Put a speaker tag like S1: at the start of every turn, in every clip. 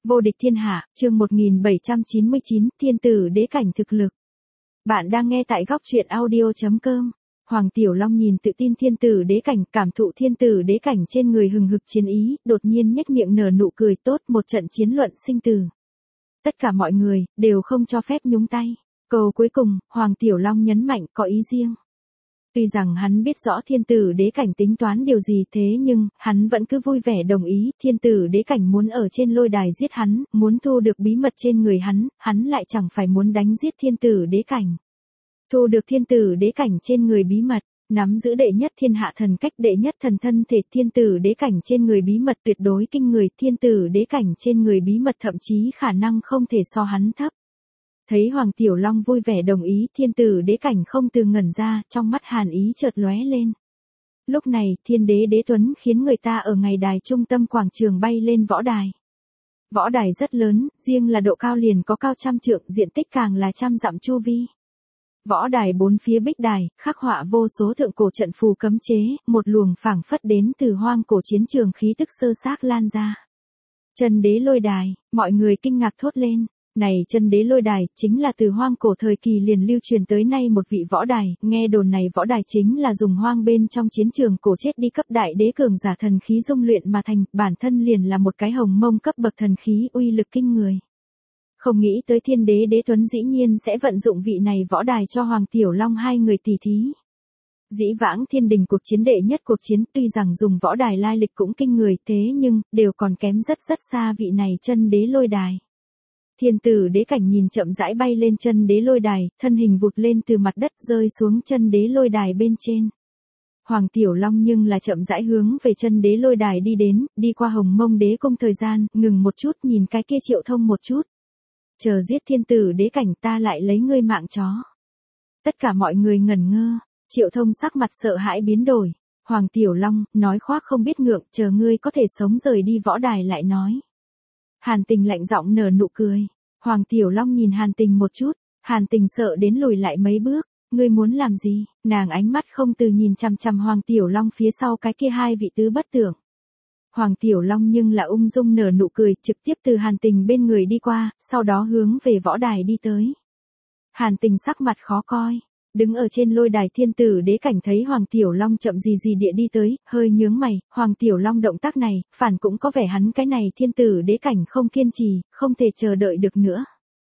S1: Vô địch thiên hạ, chương 1799, thiên tử đế cảnh thực lực. Bạn đang nghe tại góc truyện audio.com. Hoàng Tiểu Long nhìn tự tin thiên tử đế cảnh, cảm thụ thiên tử đế cảnh trên người hừng hực chiến ý, đột nhiên nhếch miệng nở nụ cười tốt, một trận chiến luận sinh tử. Tất cả mọi người, đều không cho phép nhúng tay. Câu cuối cùng, Hoàng Tiểu Long nhấn mạnh có ý riêng. Tuy rằng hắn biết rõ thiên tử đế cảnh tính toán điều gì thế nhưng, hắn vẫn cứ vui vẻ đồng ý, thiên tử đế cảnh muốn ở trên lôi đài giết hắn, muốn thu được bí mật trên người hắn lại chẳng phải muốn đánh giết thiên tử đế cảnh. Thu được thiên tử đế cảnh trên người bí mật, nắm giữ đệ nhất thiên hạ thần cách đệ nhất thần thân thể thiên tử đế cảnh trên người bí mật tuyệt đối kinh người, thiên tử đế cảnh trên người bí mật thậm chí khả năng không thể so hắn thấp. Thấy Hoàng Tiểu Long vui vẻ đồng ý, thiên tử đế cảnh không từ ngẩn ra, trong mắt hàn ý chợt lóe lên. Lúc này, thiên đế đế tuấn khiến người ta ở ngày đài trung tâm quảng trường bay lên võ đài. Võ đài rất lớn, riêng là độ cao liền có cao trăm trượng, diện tích càng là trăm dặm chu vi. Võ đài bốn phía bích đài, khắc họa vô số thượng cổ trận phù cấm chế, một luồng phảng phất đến từ hoang cổ chiến trường khí tức sơ xác lan ra. Chân đế lôi đài, mọi người kinh ngạc thốt lên. Này chân đế lôi đài, chính là từ hoang cổ thời kỳ liền lưu truyền tới nay một vị võ đài, nghe đồn này võ đài chính là dùng hoang bên trong chiến trường cổ chết đi cấp đại đế cường giả thần khí dung luyện mà thành, bản thân liền là một cái hồng mông cấp bậc thần khí uy lực kinh người. Không nghĩ tới thiên đế đế tuấn dĩ nhiên sẽ vận dụng vị này võ đài cho Hoàng Tiểu Long hai người tỷ thí. Dĩ vãng thiên đình cuộc chiến đệ nhất cuộc chiến tuy rằng dùng võ đài lai lịch cũng kinh người thế nhưng, đều còn kém rất xa vị này chân đế lôi đài. Thiên tử đế cảnh nhìn chậm rãi bay lên chân đế lôi đài, thân hình vụt lên từ mặt đất rơi xuống chân đế lôi đài bên trên. Hoàng Tiểu Long nhưng là chậm rãi hướng về chân đế lôi đài đi đến, đi qua Hồng Mông đế cung thời gian, ngừng một chút nhìn cái kia Triệu Thông một chút. Chờ giết thiên tử đế cảnh ta lại lấy ngươi mạng chó. Tất cả mọi người ngẩn ngơ, Triệu Thông sắc mặt sợ hãi biến đổi. Hoàng Tiểu Long, nói khoác không biết ngượng, chờ ngươi có thể sống rời đi võ đài lại nói. Hàn Tình lạnh giọng nở nụ cười. Hoàng Tiểu Long nhìn Hàn Tình một chút, Hàn Tình sợ đến lùi lại mấy bước, ngươi muốn làm gì? Nàng ánh mắt không từ nhìn chằm chằm Hoàng Tiểu Long phía sau cái kia hai vị tứ bất tưởng. Hoàng Tiểu Long nhưng là ung dung nở nụ cười, trực tiếp từ Hàn Tình bên người đi qua, sau đó hướng về võ đài đi tới. Hàn Tình sắc mặt khó coi. Đứng ở trên lôi đài thiên tử đế cảnh thấy Hoàng Tiểu Long chậm gì địa đi tới, hơi nhướng mày, Hoàng Tiểu Long động tác này, phản cũng có vẻ hắn cái này thiên tử đế cảnh không kiên trì, không thể chờ đợi được nữa.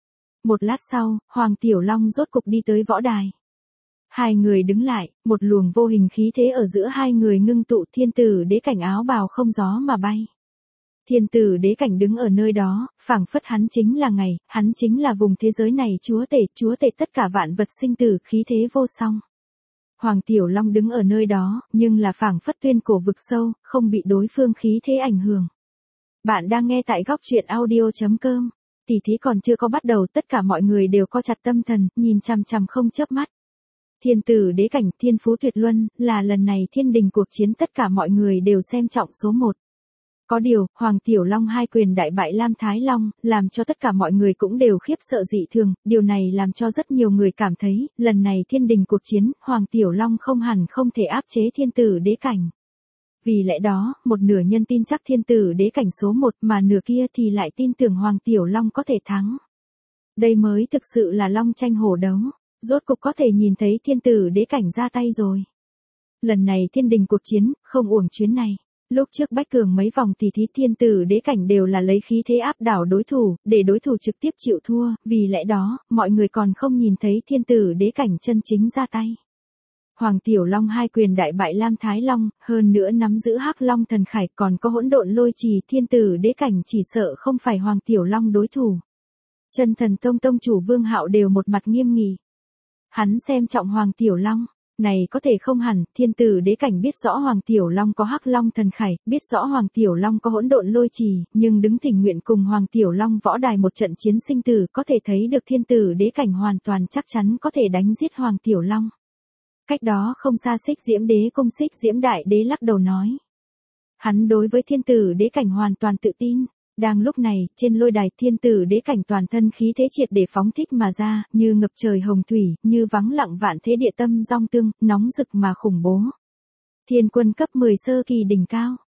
S1: Một lát sau, Hoàng Tiểu Long rốt cục đi tới võ đài. Hai người đứng lại, một luồng vô hình khí thế ở giữa hai người ngưng tụ, thiên tử đế cảnh áo bào không gió mà bay. Thiên tử đế cảnh đứng ở nơi đó, phảng phất hắn chính là ngày, hắn chính là vùng thế giới này chúa tể tất cả vạn vật sinh tử, khí thế vô song. Hoàng Tiểu Long đứng ở nơi đó, nhưng là phảng phất tuyên cổ vực sâu, không bị đối phương khí thế ảnh hưởng. Bạn đang nghe tại góc truyện audio.com. Tỷ thí còn chưa có bắt đầu, tất cả mọi người đều co chặt tâm thần, nhìn chằm chằm không chớp mắt. Thiên tử đế cảnh, thiên phú tuyệt luân, là lần này thiên đình cuộc chiến tất cả mọi người đều xem trọng số 1. Có điều, Hoàng Tiểu Long hai quyền đại bại Lam Thái Long, làm cho tất cả mọi người cũng đều khiếp sợ dị thường, điều này làm cho rất nhiều người cảm thấy, lần này thiên đình cuộc chiến, Hoàng Tiểu Long không hẳn không thể áp chế thiên tử đế cảnh. Vì lẽ đó, một nửa nhân tin chắc thiên tử đế cảnh số 1 mà nửa kia thì lại tin tưởng Hoàng Tiểu Long có thể thắng. Đây mới thực sự là long tranh hổ đấu, rốt cục có thể nhìn thấy thiên tử đế cảnh ra tay rồi. Lần này thiên đình cuộc chiến, không uổng chuyến này. Lúc trước bách cường mấy vòng tỷ thí thiên tử đế cảnh đều là lấy khí thế áp đảo đối thủ, để đối thủ trực tiếp chịu thua, vì lẽ đó, mọi người còn không nhìn thấy thiên tử đế cảnh chân chính ra tay. Hoàng Tiểu Long hai quyền đại bại Lam Thái Long, hơn nữa nắm giữ Hắc Long thần khải còn có hỗn độn lôi trì, thiên tử đế cảnh chỉ sợ không phải Hoàng Tiểu Long đối thủ. Chân Thần Tông tông chủ Vương Hạo đều một mặt nghiêm nghị. Hắn xem trọng Hoàng Tiểu Long. Này có thể không hẳn, thiên tử đế cảnh biết rõ Hoàng Tiểu Long có Hắc Long thần khải, biết rõ Hoàng Tiểu Long có hỗn độn lôi trì, nhưng đứng tình nguyện cùng Hoàng Tiểu Long võ đài một trận chiến sinh tử, có thể thấy được thiên tử đế cảnh hoàn toàn chắc chắn có thể đánh giết Hoàng Tiểu Long. Cách đó không xa Xích Diễm đế cung Xích Diễm đại đế lắc đầu nói. Hắn đối với thiên tử đế cảnh hoàn toàn tự tin. Đang lúc này, trên lôi đài thiên tử đế cảnh toàn thân khí thế triệt để phóng thích mà ra, như ngập trời hồng thủy, như vắng lặng vạn thế địa tâm giong tương, nóng rực mà khủng bố. Thiên quân cấp 10 sơ kỳ đỉnh cao.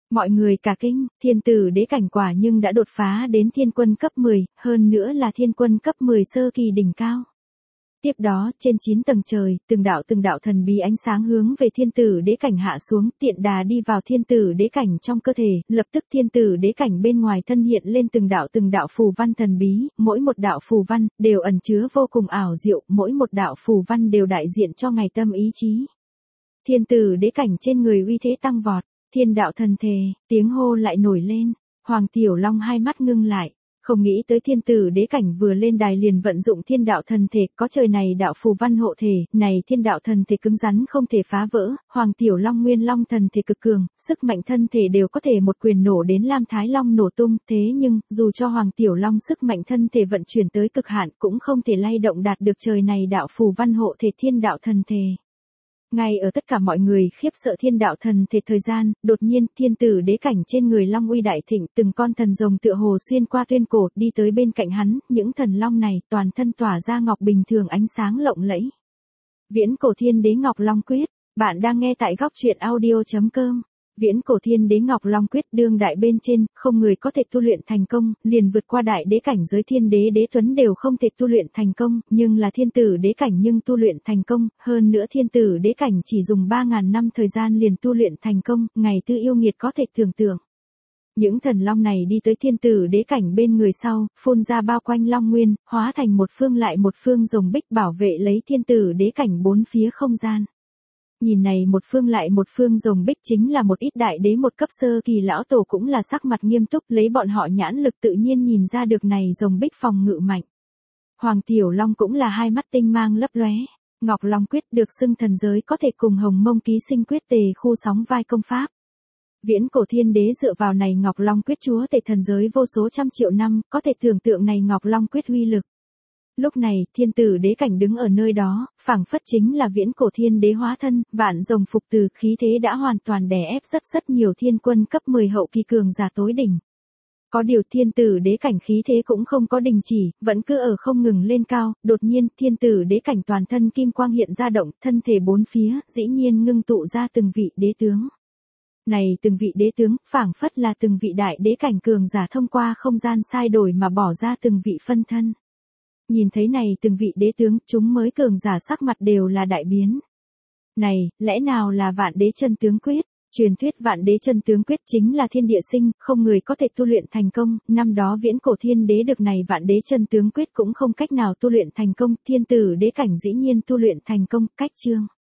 S1: Mọi người cả kinh, thiên tử đế cảnh quả nhưng đã đột phá đến thiên quân cấp 10, hơn nữa là thiên quân cấp 10 sơ kỳ đỉnh cao. Tiếp đó, trên 9 tầng trời, từng đạo thần bí ánh sáng hướng về thiên tử đế cảnh hạ xuống, tiện đà đi vào thiên tử đế cảnh trong cơ thể, lập tức thiên tử đế cảnh bên ngoài thân hiện lên từng đạo phù văn thần bí, mỗi một đạo phù văn đều ẩn chứa vô cùng ảo diệu, mỗi một đạo phù văn đều đại diện cho ngày tâm ý chí. Thiên tử đế cảnh trên người uy thế tăng vọt, thiên đạo thần thề, tiếng hô lại nổi lên, Hoàng Tiểu Long hai mắt ngưng lại. Không nghĩ tới thiên tử đế cảnh vừa lên đài liền vận dụng thiên đạo thần thể, có trời này đạo phù văn hộ thể, này thiên đạo thần thể cứng rắn không thể phá vỡ, Hoàng Tiểu Long Nguyên Long thần thể cực cường, sức mạnh thân thể đều có thể một quyền nổ đến Lam Thái Long nổ tung, thế nhưng, dù cho Hoàng Tiểu Long sức mạnh thân thể vận chuyển tới cực hạn cũng không thể lay động đạt được trời này đạo phù văn hộ thể thiên đạo thần thể. Ngay ở tất cả mọi người khiếp sợ thiên đạo thần thể thời gian, đột nhiên, thiên tử đế cảnh trên người long uy đại thịnh, từng con thần rồng tựa hồ xuyên qua tuyên cổ, đi tới bên cạnh hắn, những thần long này toàn thân tỏa ra ngọc bình thường ánh sáng lộng lẫy. Viễn cổ thiên đế Ngọc Long Quyết, bạn đang nghe tại góc truyện audio.com. Viễn cổ thiên đế Ngọc Long Quyết đương đại bên trên, không người có thể tu luyện thành công, liền vượt qua đại đế cảnh giới thiên đế đế tuấn đều không thể tu luyện thành công, nhưng là thiên tử đế cảnh nhưng tu luyện thành công, hơn nữa thiên tử đế cảnh chỉ dùng 3.000 năm thời gian liền tu luyện thành công, ngày tư yêu nghiệt có thể tưởng tượng. Những thần long này đi tới thiên tử đế cảnh bên người sau, phun ra bao quanh long nguyên, hóa thành một phương lại một phương rồng bích bảo vệ lấy thiên tử đế cảnh bốn phía không gian. Nhìn này một phương lại một phương rồng bích chính là một ít đại đế một cấp sơ kỳ lão tổ cũng là sắc mặt nghiêm túc, lấy bọn họ nhãn lực tự nhiên nhìn ra được này rồng bích phòng ngự mạnh. Hoàng Tiểu Long cũng là hai mắt tinh mang lấp lóe. Ngọc Long Quyết được xưng thần giới có thể cùng Hồng Mông Ký Sinh Quyết tề khu sóng vai công pháp. Viễn cổ thiên đế dựa vào này Ngọc Long Quyết chúa tể thần giới vô số trăm triệu năm, có thể tưởng tượng này Ngọc Long Quyết uy lực. Lúc này, thiên tử đế cảnh đứng ở nơi đó, phảng phất chính là viễn cổ thiên đế hóa thân, vạn rồng phục từ, khí thế đã hoàn toàn đè ép rất nhiều thiên quân cấp 10 hậu kỳ cường giả tối đỉnh. Có điều thiên tử đế cảnh khí thế cũng không có đình chỉ, vẫn cứ ở không ngừng lên cao, đột nhiên thiên tử đế cảnh toàn thân kim quang hiện ra động, thân thể bốn phía, dĩ nhiên ngưng tụ ra từng vị đế tướng. Này từng vị đế tướng, phảng phất là từng vị đại đế cảnh cường giả thông qua không gian sai đổi mà bỏ ra từng vị phân thân. Nhìn thấy này từng vị đế tướng, chúng mới cường giả sắc mặt đều là đại biến. Này, lẽ nào là Vạn Đế Chân Tướng Quyết? Truyền thuyết Vạn Đế Chân Tướng Quyết chính là thiên địa sinh, không người có thể tu luyện thành công, năm đó viễn cổ thiên đế được này Vạn Đế Chân Tướng Quyết cũng không cách nào tu luyện thành công, thiên tử đế cảnh dĩ nhiên tu luyện thành công, cách chương.